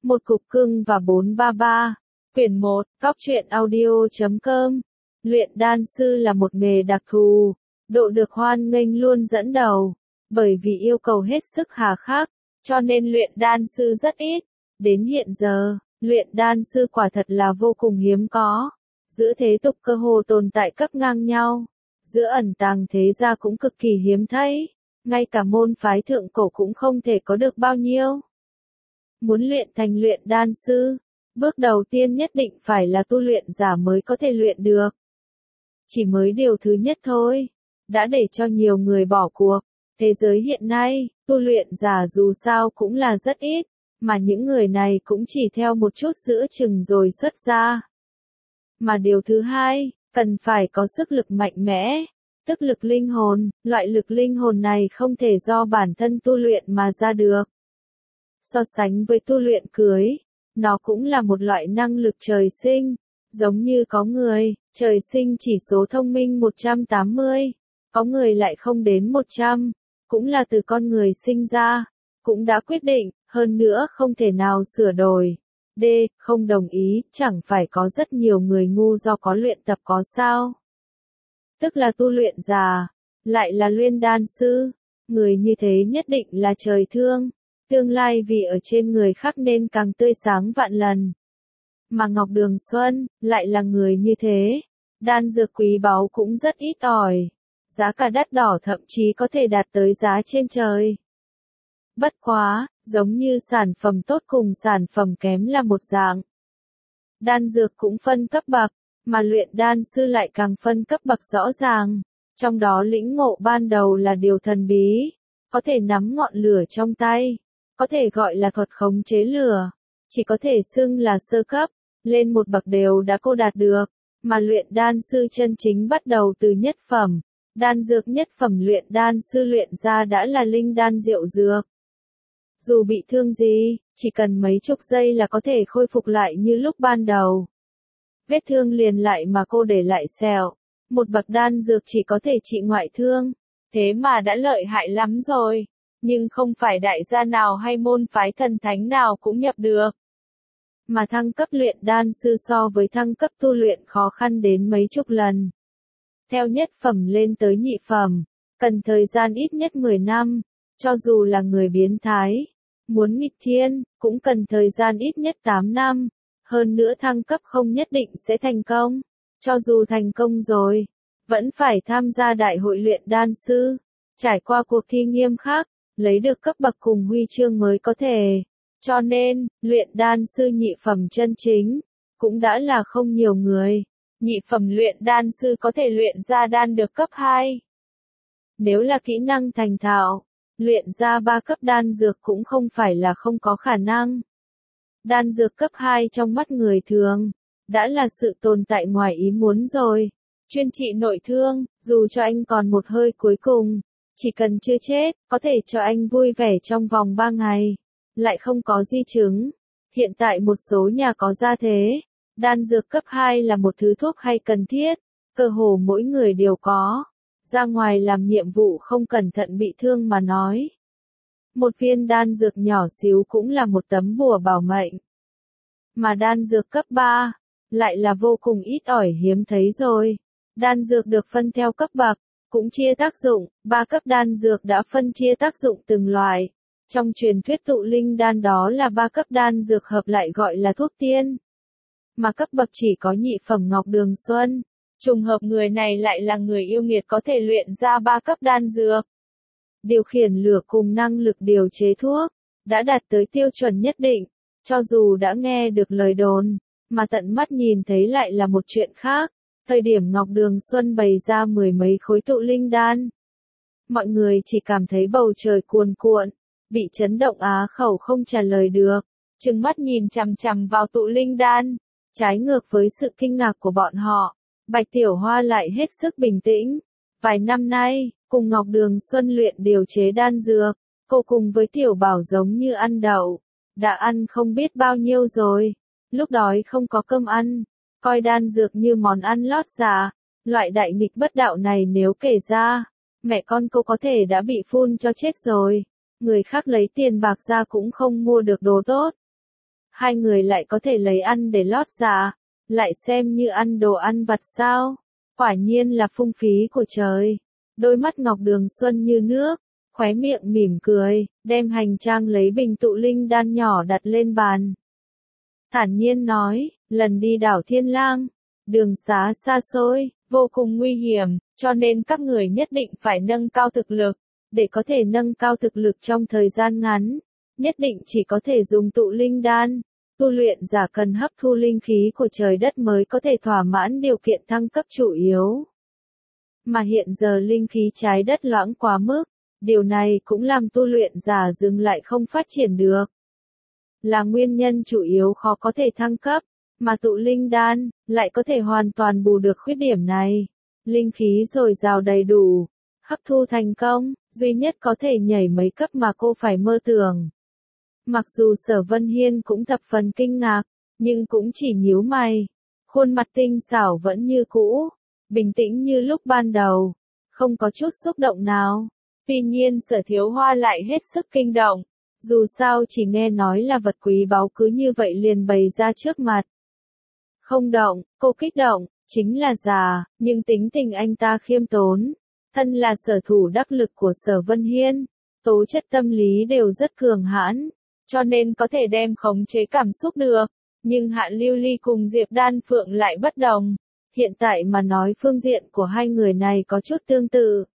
Một cục cưng và 433. Quyển 1, Góc truyện audio.com. Luyện đan sư là một nghề đặc thù, độ được hoan nghênh luôn dẫn đầu, bởi vì yêu cầu hết sức hà khắc, cho nên luyện đan sư rất ít. Đến hiện giờ, luyện đan sư quả thật là vô cùng hiếm có. Giữa thế tục cơ hồ tồn tại cấp ngang nhau, giữa ẩn tàng thế gia cũng cực kỳ hiếm thấy, ngay cả môn phái thượng cổ cũng không thể có được bao nhiêu. Muốn luyện thành luyện đan sư, bước đầu tiên nhất định phải là tu luyện giả mới có thể luyện được. Chỉ mới điều thứ nhất thôi, đã để cho nhiều người bỏ cuộc. Thế giới hiện nay, tu luyện giả dù sao cũng là rất ít, mà những người này cũng chỉ theo một chút giữa chừng rồi xuất ra. Mà điều thứ hai, cần phải có sức lực mạnh mẽ, tức lực linh hồn, loại lực linh hồn này không thể do bản thân tu luyện mà ra được. So sánh với tu luyện cưới, nó cũng là một loại năng lực trời sinh, giống như có người, trời sinh chỉ số thông minh 180, có người lại không đến 100, cũng là từ con người sinh ra, cũng đã quyết định, hơn nữa không thể nào sửa đổi. D. Không đồng ý, chẳng phải có rất nhiều người ngu do có luyện tập có sao? Tức là tu luyện giả, lại là luyện đan sư, người như thế nhất định là trời thương. Tương lai vì ở trên người khác nên càng tươi sáng vạn lần. Mà Ngọc Đường Xuân, lại là người như thế. Đan dược quý báu cũng rất ít ỏi. Giá cả đắt đỏ thậm chí có thể đạt tới giá trên trời. Bất quá, giống như sản phẩm tốt cùng sản phẩm kém là một dạng. Đan dược cũng phân cấp bậc, mà luyện đan sư lại càng phân cấp bậc rõ ràng. Trong đó lĩnh ngộ ban đầu là điều thần bí, có thể nắm ngọn lửa trong tay. Có thể gọi là thuật khống chế lửa, chỉ có thể xưng là sơ cấp, lên một bậc đều đã cô đạt được, mà luyện đan sư chân chính bắt đầu từ nhất phẩm, đan dược nhất phẩm luyện đan sư luyện ra đã là linh đan diệu dược. Dù bị thương gì, chỉ cần mấy chục giây là có thể khôi phục lại như lúc ban đầu. Vết thương liền lại mà cô để lại sẹo, một bậc đan dược chỉ có thể trị ngoại thương, thế mà đã lợi hại lắm rồi. Nhưng không phải đại gia nào hay môn phái thần thánh nào cũng nhập được. Mà thăng cấp luyện đan sư so với thăng cấp tu luyện khó khăn đến mấy chục lần. Theo nhất phẩm lên tới nhị phẩm, cần thời gian ít nhất 10 năm, cho dù là người biến thái, muốn nghịch thiên, cũng cần thời gian ít nhất 8 năm. Hơn nữa thăng cấp không nhất định sẽ thành công, cho dù thành công rồi, vẫn phải tham gia đại hội luyện đan sư, trải qua cuộc thi nghiêm khắc. Lấy được cấp bậc cùng huy chương mới có thể. Cho nên, luyện đan sư nhị phẩm chân chính, cũng đã là không nhiều người. Nhị phẩm luyện đan sư có thể luyện ra đan được cấp 2. Nếu là kỹ năng thành thạo, luyện ra 3 cấp đan dược cũng không phải là không có khả năng. Đan dược cấp 2 trong mắt người thường, đã là sự tồn tại ngoài ý muốn rồi. Chuyên trị nội thương, dù cho anh còn một hơi cuối cùng. Chỉ cần chưa chết, có thể cho anh vui vẻ trong vòng 3 ngày, lại không có di chứng. Hiện tại một số nhà có gia thế, đan dược cấp 2 là một thứ thuốc hay cần thiết, cơ hồ mỗi người đều có. Ra ngoài làm nhiệm vụ không cẩn thận bị thương mà nói. Một viên đan dược nhỏ xíu cũng là một tấm bùa bảo mệnh. Mà đan dược cấp 3, lại là vô cùng ít ỏi hiếm thấy rồi. Đan dược được phân theo cấp bậc. Cũng chia tác dụng, 3 cấp đan dược đã phân chia tác dụng từng loại. Trong truyền thuyết tụ linh đan đó là 3 cấp đan dược hợp lại gọi là thuốc tiên. Mà cấp bậc chỉ có nhị phẩm Ngọc Đường Xuân. Trùng hợp người này lại là người yêu nghiệt có thể luyện ra 3 cấp đan dược. Điều khiển lửa cùng năng lực điều chế thuốc, đã đạt tới tiêu chuẩn nhất định. Cho dù đã nghe được lời đồn, mà tận mắt nhìn thấy lại là một chuyện khác. Thời điểm Ngọc Đường Xuân bày ra 10 mấy khối tụ linh đan. Mọi người chỉ cảm thấy bầu trời cuồn cuộn, bị chấn động á khẩu không trả lời được, trừng mắt nhìn chằm chằm vào tụ linh đan. Trái ngược với sự kinh ngạc của bọn họ, Bạch Tiểu Hoa lại hết sức bình tĩnh. Vài năm nay, cùng Ngọc Đường Xuân luyện điều chế đan dược, cô cùng với Tiểu Bảo giống như ăn đậu, đã ăn không biết bao nhiêu rồi, lúc đói không có cơm ăn. Coi đan dược như món ăn lót dạ, loại đại nghịch bất đạo này nếu kể ra, mẹ con cô có thể đã bị phun cho chết rồi. Người khác lấy tiền bạc ra cũng không mua được đồ tốt. hai người lại có thể lấy ăn để lót dạ, lại xem như ăn đồ ăn vặt sao? Quả nhiên là phung phí của trời. Đôi mắt Ngọc Đường Xuân như nước, khóe miệng mỉm cười, đem hành trang lấy bình tụ linh đan nhỏ đặt lên bàn. Thản nhiên nói, lần đi đảo Thiên Lang, đường xá xa xôi, vô cùng nguy hiểm, cho nên các người nhất định phải nâng cao thực lực. Để có thể nâng cao thực lực trong thời gian ngắn, nhất định chỉ có thể dùng tụ linh đan. Tu luyện giả cần hấp thu linh khí của trời đất mới có thể thỏa mãn điều kiện thăng cấp chủ yếu. Mà hiện giờ linh khí trái đất loãng quá mức, điều này cũng làm tu luyện giả dừng lại không phát triển được. Là nguyên nhân chủ yếu khó có thể thăng cấp, mà tụ linh đan lại có thể hoàn toàn bù được khuyết điểm này. Linh khí dồi dào đầy đủ, hấp thu thành công, duy nhất có thể nhảy mấy cấp mà cô phải mơ tưởng. Mặc dù Sở Vân Hiên cũng thập phần kinh ngạc, nhưng cũng chỉ nhíu mày. Khuôn mặt tinh xảo vẫn như cũ, bình tĩnh như lúc ban đầu, không có chút xúc động nào. Tuy nhiên Sở Thiếu Hoa lại hết sức kinh động, dù sao chỉ nghe nói là vật quý báu cứ như vậy liền bày ra trước mặt. Không động, cô kích động, chính là già, nhưng tính tình anh ta khiêm tốn. Thân là sở thủ đắc lực của Sở Vân Hiên, tố chất tâm lý đều rất cường hãn, cho nên có thể đem khống chế cảm xúc được. Nhưng Hạ Lưu Ly cùng Diệp Đan Phượng lại bất đồng. Hiện tại mà nói phương diện của hai người này có chút tương tự.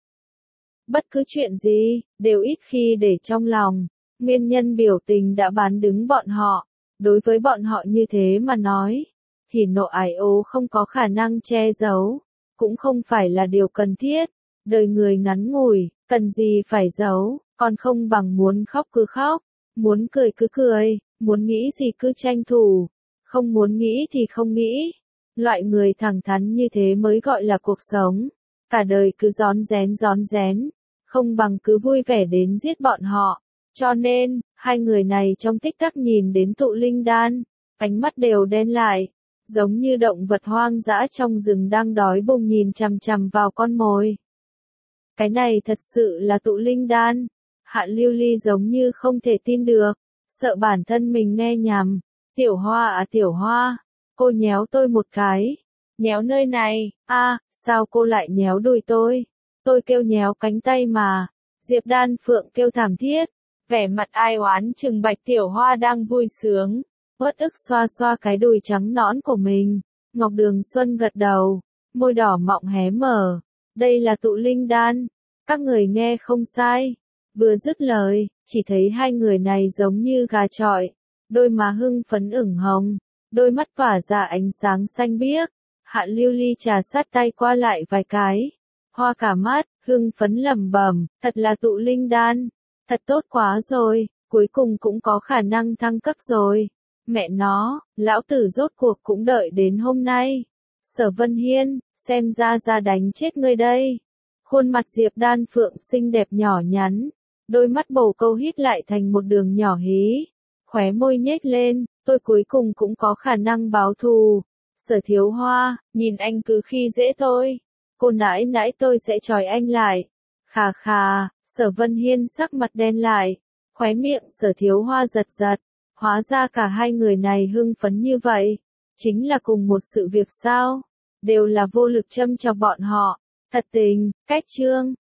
Bất cứ chuyện gì, đều ít khi để trong lòng. Nguyên nhân biểu tình đã bán đứng bọn họ. Đối với bọn họ như thế mà nói, thì nộ ái ố không có khả năng che giấu, cũng không phải là điều cần thiết. Đời người ngắn ngủi, cần gì phải giấu, còn không bằng muốn khóc cứ khóc, muốn cười cứ cười, muốn nghĩ gì cứ tranh thủ, không muốn nghĩ thì không nghĩ. Loại người thẳng thắn như thế mới gọi là cuộc sống. Cả đời cứ rón rén, không bằng cứ vui vẻ đến giết bọn họ. Cho nên, hai người này trong tích tắc nhìn đến tụ linh đan, ánh mắt đều đen lại, giống như động vật hoang dã trong rừng đang đói bụng nhìn chằm chằm vào con mồi. Cái này thật sự là tụ linh đan. Hạ Lưu Ly giống như không thể tin được, sợ bản thân mình nghe nhầm. Tiểu Hoa à Tiểu Hoa, cô nhéo tôi một cái. Nhéo nơi này, sao cô lại nhéo đùi tôi? Tôi kêu nhéo cánh tay mà. Diệp Đan Phượng kêu thảm thiết, vẻ mặt ai oán trừng Bạch Tiểu Hoa đang vui sướng, uất ức xoa xoa cái đùi trắng nõn của mình. Ngọc Đường Xuân gật đầu, môi đỏ mọng hé mở. Đây là tụ linh đan, các người nghe không sai. Vừa dứt lời, chỉ thấy hai người này giống như gà chọi, đôi má hưng phấn ửng hồng, đôi mắt tỏa ra ánh sáng xanh biếc. Hạ Lưu Ly trà sát tay qua lại vài cái, hoa cả mắt, hưng phấn lẩm bẩm, thật là tụ linh đan, thật tốt quá rồi, cuối cùng cũng có khả năng thăng cấp rồi. Mẹ nó, lão tử rốt cuộc cũng đợi đến hôm nay. Sở Vân Hiên, xem ra đánh chết ngươi đây. Khuôn mặt Diệp Đan Phượng xinh đẹp nhỏ nhắn, đôi mắt bồ câu hít lại thành một đường nhỏ hí, khóe môi nhếch lên, tôi cuối cùng cũng có khả năng báo thù. Sở Thiếu Hoa, nhìn anh cứ khi dễ tôi, cô nãi nãi tôi sẽ trói anh lại. Khà khà, Sở Vân Hiên sắc mặt đen lại, khóe miệng Sở Thiếu Hoa giật giật, hóa ra cả hai người này hưng phấn như vậy, chính là cùng một sự việc sao, đều là vô lực châm chọc bọn họ. Thật tình, cách chương.